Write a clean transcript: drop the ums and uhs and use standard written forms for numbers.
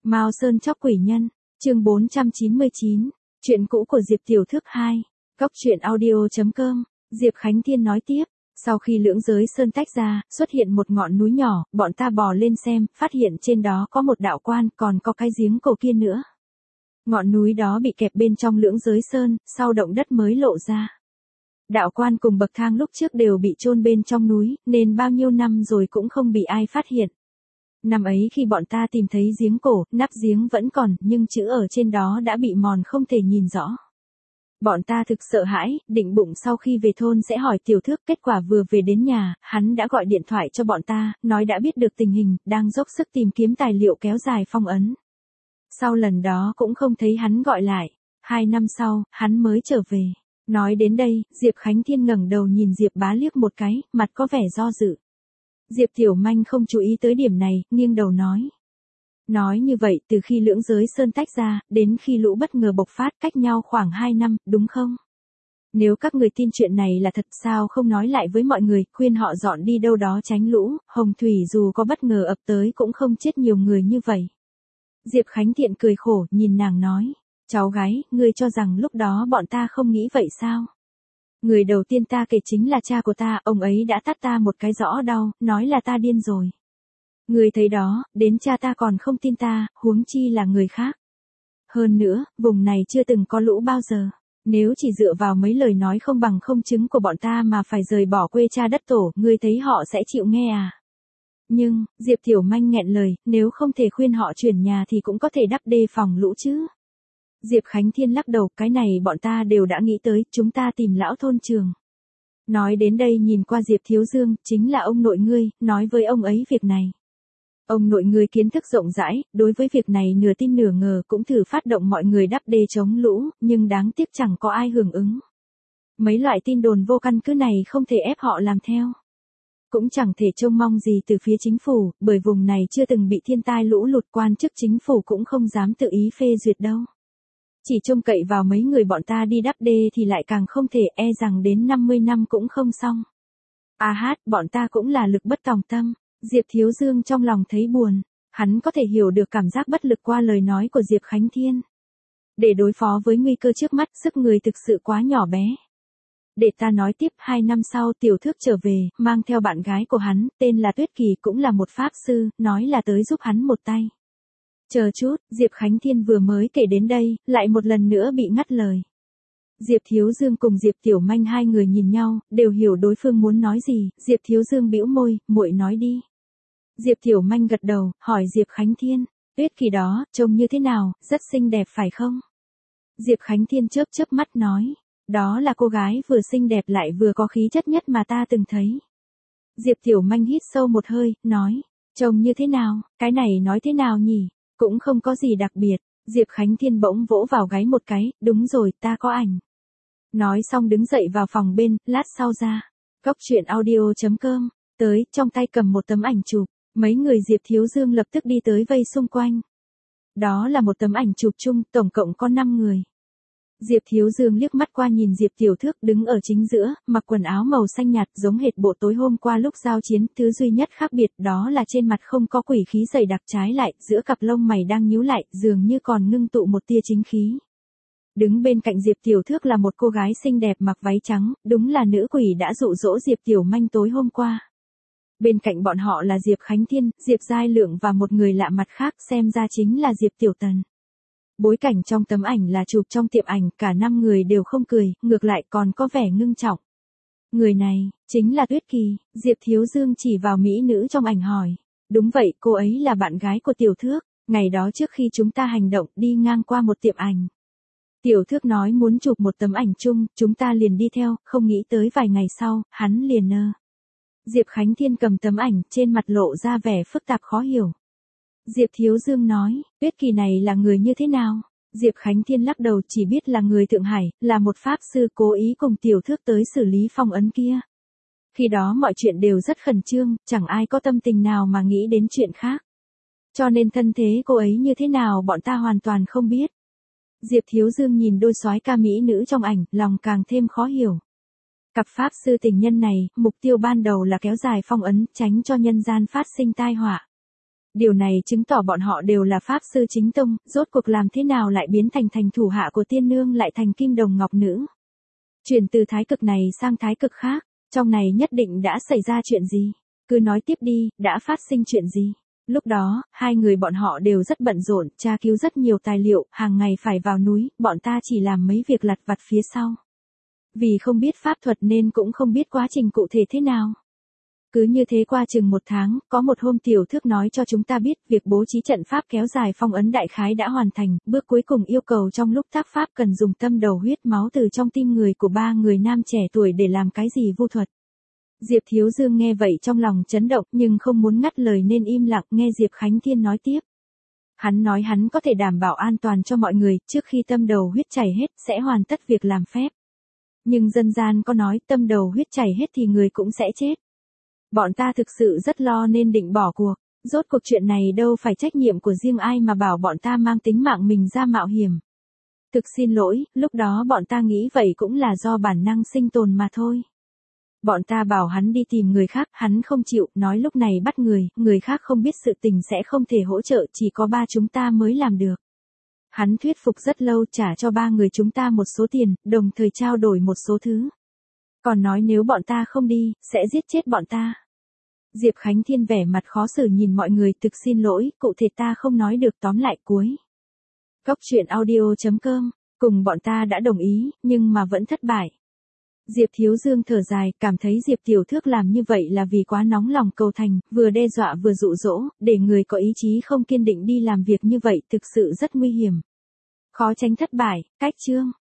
Mao Sơn chóc quỷ nhân, chương 499, chuyện cũ của Diệp Tiểu Thước 2, Cóc truyện audio.com, Diệp Khánh Thiên nói tiếp, sau khi lưỡng giới sơn tách ra, xuất hiện một ngọn núi nhỏ, bọn ta bò lên xem, phát hiện trên đó có một đạo quan, còn có cái giếng cổ kia nữa. Ngọn núi đó bị kẹp bên trong lưỡng giới sơn, sau động đất mới lộ ra. Đạo quan cùng bậc thang lúc trước đều bị chôn bên trong núi, nên bao nhiêu năm rồi cũng không bị ai phát hiện. Năm ấy khi bọn ta tìm thấy giếng cổ, nắp giếng vẫn còn, nhưng chữ ở trên đó đã bị mòn không thể nhìn rõ. Bọn ta thực sợ hãi, định bụng sau khi về thôn sẽ hỏi Tiểu Thước, kết quả vừa về đến nhà, hắn đã gọi điện thoại cho bọn ta, nói đã biết được tình hình, đang dốc sức tìm kiếm tài liệu kéo dài phong ấn. Sau lần đó cũng không thấy hắn gọi lại, 2 năm sau, hắn mới trở về. Nói đến đây, Diệp Khánh Thiên ngẩng đầu nhìn Diệp Bá liếc một cái, mặt có vẻ do dự. Diệp Tiểu Manh không chú ý tới điểm này, nghiêng đầu nói. Nói như vậy, từ khi lưỡng giới sơn tách ra, đến khi lũ bất ngờ bộc phát cách nhau khoảng 2 năm, đúng không? Nếu các người tin chuyện này là thật, sao không nói lại với mọi người, khuyên họ dọn đi đâu đó tránh lũ, hồng thủy dù có bất ngờ ập tới cũng không chết nhiều người như vậy. Diệp Khánh Thiện cười khổ, nhìn nàng nói. Cháu gái, ngươi cho rằng lúc đó bọn ta không nghĩ vậy sao? Người đầu tiên ta kể chính là cha của ta, ông ấy đã tát ta một cái rõ đau, nói là ta điên rồi. Người thấy đó, đến cha ta còn không tin ta, huống chi là người khác. Hơn nữa, vùng này chưa từng có lũ bao giờ. Nếu chỉ dựa vào mấy lời nói không bằng không chứng của bọn ta mà phải rời bỏ quê cha đất tổ, ngươi thấy họ sẽ chịu nghe à? Nhưng, Diệp Tiểu Manh nghẹn lời, nếu không thể khuyên họ chuyển nhà thì cũng có thể đắp đê phòng lũ chứ. Diệp Khánh Thiên lắc đầu, cái này bọn ta đều đã nghĩ tới, chúng ta tìm lão thôn trường. Nói đến đây nhìn qua Diệp Thiếu Dương, chính là ông nội ngươi, nói với ông ấy việc này. Ông nội ngươi kiến thức rộng rãi, đối với việc này nửa tin nửa ngờ, cũng thử phát động mọi người đắp đê chống lũ, nhưng đáng tiếc chẳng có ai hưởng ứng. Mấy loại tin đồn vô căn cứ này không thể ép họ làm theo. Cũng chẳng thể trông mong gì từ phía chính phủ, bởi vùng này chưa từng bị thiên tai lũ lụt, quan chức chính phủ cũng không dám tự ý phê duyệt đâu. Chỉ trông cậy vào mấy người bọn ta đi đắp đê thì lại càng không thể, e rằng đến 50 năm cũng không xong. Bọn ta cũng là lực bất tòng tâm. Diệp Thiếu Dương trong lòng thấy buồn, hắn có thể hiểu được cảm giác bất lực qua lời nói của Diệp Khánh Thiên. Để đối phó với nguy cơ trước mắt, sức người thực sự quá nhỏ bé. Để ta nói tiếp, 2 năm sau Tiểu Thước trở về, mang theo bạn gái của hắn, tên là Tuyết Kỳ, cũng là một pháp sư, nói là tới giúp hắn một tay. Chờ chút, Diệp Khánh Thiên vừa mới kể đến đây, lại một lần nữa bị ngắt lời. Diệp Thiếu Dương cùng Diệp Tiểu Manh hai người nhìn nhau, đều hiểu đối phương muốn nói gì, Diệp Thiếu Dương bĩu môi, muội nói đi. Diệp Tiểu Manh gật đầu, hỏi Diệp Khánh Thiên, Tuyết Kỳ đó, trông như thế nào, rất xinh đẹp phải không? Diệp Khánh Thiên chớp chớp mắt nói, đó là cô gái vừa xinh đẹp lại vừa có khí chất nhất mà ta từng thấy. Diệp Tiểu Manh hít sâu một hơi, nói, trông như thế nào, cái này nói thế nào nhỉ? Cũng không có gì đặc biệt. Diệp Khánh Thiên bỗng vỗ vào gáy một cái, đúng rồi, ta có ảnh. Nói xong đứng dậy vào phòng bên, lát sau ra. Cóc truyện audio.com, tới, trong tay cầm một tấm ảnh chụp. Mấy người Diệp Thiếu Dương lập tức đi tới vây xung quanh. Đó là một tấm ảnh chụp chung, tổng cộng có 5 người. Diệp Thiếu Dương liếc mắt qua nhìn Diệp Tiểu Thước đứng ở chính giữa, mặc quần áo màu xanh nhạt giống hệt bộ tối hôm qua lúc giao chiến, thứ duy nhất khác biệt đó là trên mặt không có quỷ khí dày đặc, trái lại, giữa cặp lông mày đang nhíu lại, dường như còn ngưng tụ một tia chính khí. Đứng bên cạnh Diệp Tiểu Thước là một cô gái xinh đẹp mặc váy trắng, đúng là nữ quỷ đã dụ dỗ Diệp Tiểu Manh tối hôm qua. Bên cạnh bọn họ là Diệp Khánh Thiên, Diệp Giai Lượng và một người lạ mặt khác, xem ra chính là Diệp Tiểu Tần. Bối cảnh trong tấm ảnh là chụp trong tiệm ảnh, cả 5 người đều không cười, ngược lại còn có vẻ ngưng trọng. Người này, chính là Tuyết Kỳ, Diệp Thiếu Dương chỉ vào mỹ nữ trong ảnh hỏi. Đúng vậy, cô ấy là bạn gái của Tiểu Thước, ngày đó trước khi chúng ta hành động đi ngang qua một tiệm ảnh. Tiểu Thước nói muốn chụp một tấm ảnh chung, chúng ta liền đi theo, không nghĩ tới vài ngày sau, hắn liền Diệp Khánh Thiên cầm tấm ảnh, trên mặt lộ ra vẻ phức tạp khó hiểu. Diệp Thiếu Dương nói, Tuyết Kỳ này là người như thế nào? Diệp Khánh Thiên lắc đầu, chỉ biết là người Thượng Hải, là một pháp sư cố ý cùng Tiểu Thước tới xử lý phong ấn kia. Khi đó mọi chuyện đều rất khẩn trương, chẳng ai có tâm tình nào mà nghĩ đến chuyện khác. Cho nên thân thế cô ấy như thế nào bọn ta hoàn toàn không biết. Diệp Thiếu Dương nhìn đôi soái ca mỹ nữ trong ảnh, lòng càng thêm khó hiểu. Cặp pháp sư tình nhân này, mục tiêu ban đầu là kéo dài phong ấn, tránh cho nhân gian phát sinh tai họa. Điều này chứng tỏ bọn họ đều là pháp sư chính tông, rốt cuộc làm thế nào lại biến thành thủ hạ của tiên nương lại thành kim đồng ngọc nữ. Chuyển từ thái cực này sang thái cực khác, trong này nhất định đã xảy ra chuyện gì? Cứ nói tiếp đi, đã phát sinh chuyện gì? Lúc đó, hai người bọn họ đều rất bận rộn, tra cứu rất nhiều tài liệu, hàng ngày phải vào núi, bọn ta chỉ làm mấy việc lặt vặt phía sau. Vì không biết pháp thuật nên cũng không biết quá trình cụ thể thế nào. Cứ như thế qua chừng 1 tháng, có một hôm tiểu thước nói cho chúng ta biết việc bố trí trận pháp kéo dài phong ấn đại khái đã hoàn thành, bước cuối cùng yêu cầu trong lúc tác pháp cần dùng tâm đầu huyết máu từ trong tim người của 3 người nam trẻ tuổi để làm cái gì vu thuật. Diệp Thiếu Dương nghe vậy trong lòng chấn động nhưng không muốn ngắt lời nên im lặng nghe Diệp Khánh Thiên nói tiếp. Hắn nói hắn có thể đảm bảo an toàn cho mọi người, trước khi tâm đầu huyết chảy hết sẽ hoàn tất việc làm phép. Nhưng dân gian có nói tâm đầu huyết chảy hết thì người cũng sẽ chết. Bọn ta thực sự rất lo nên định bỏ cuộc, rốt cuộc chuyện này đâu phải trách nhiệm của riêng ai mà bảo bọn ta mang tính mạng mình ra mạo hiểm. Thực xin lỗi, lúc đó bọn ta nghĩ vậy cũng là do bản năng sinh tồn mà thôi. Bọn ta bảo hắn đi tìm người khác, hắn không chịu, nói lúc này bắt người khác không biết sự tình sẽ không thể hỗ trợ, chỉ có 3 chúng ta mới làm được. Hắn thuyết phục rất lâu trả cho 3 người chúng ta một số tiền, đồng thời trao đổi một số thứ. Còn nói nếu bọn ta không đi, sẽ giết chết bọn ta. Diệp Khánh Thiên vẻ mặt khó xử nhìn mọi người, thực xin lỗi, cụ thể ta không nói được, tóm lại cuối. Góc truyện audio.com, cùng bọn ta đã đồng ý, nhưng mà vẫn thất bại. Diệp Thiếu Dương thở dài, cảm thấy Diệp Tiểu Thước làm như vậy là vì quá nóng lòng cầu thành, vừa đe dọa vừa dụ dỗ, để người có ý chí không kiên định đi làm việc như vậy thực sự rất nguy hiểm. Khó tránh thất bại, cách chương.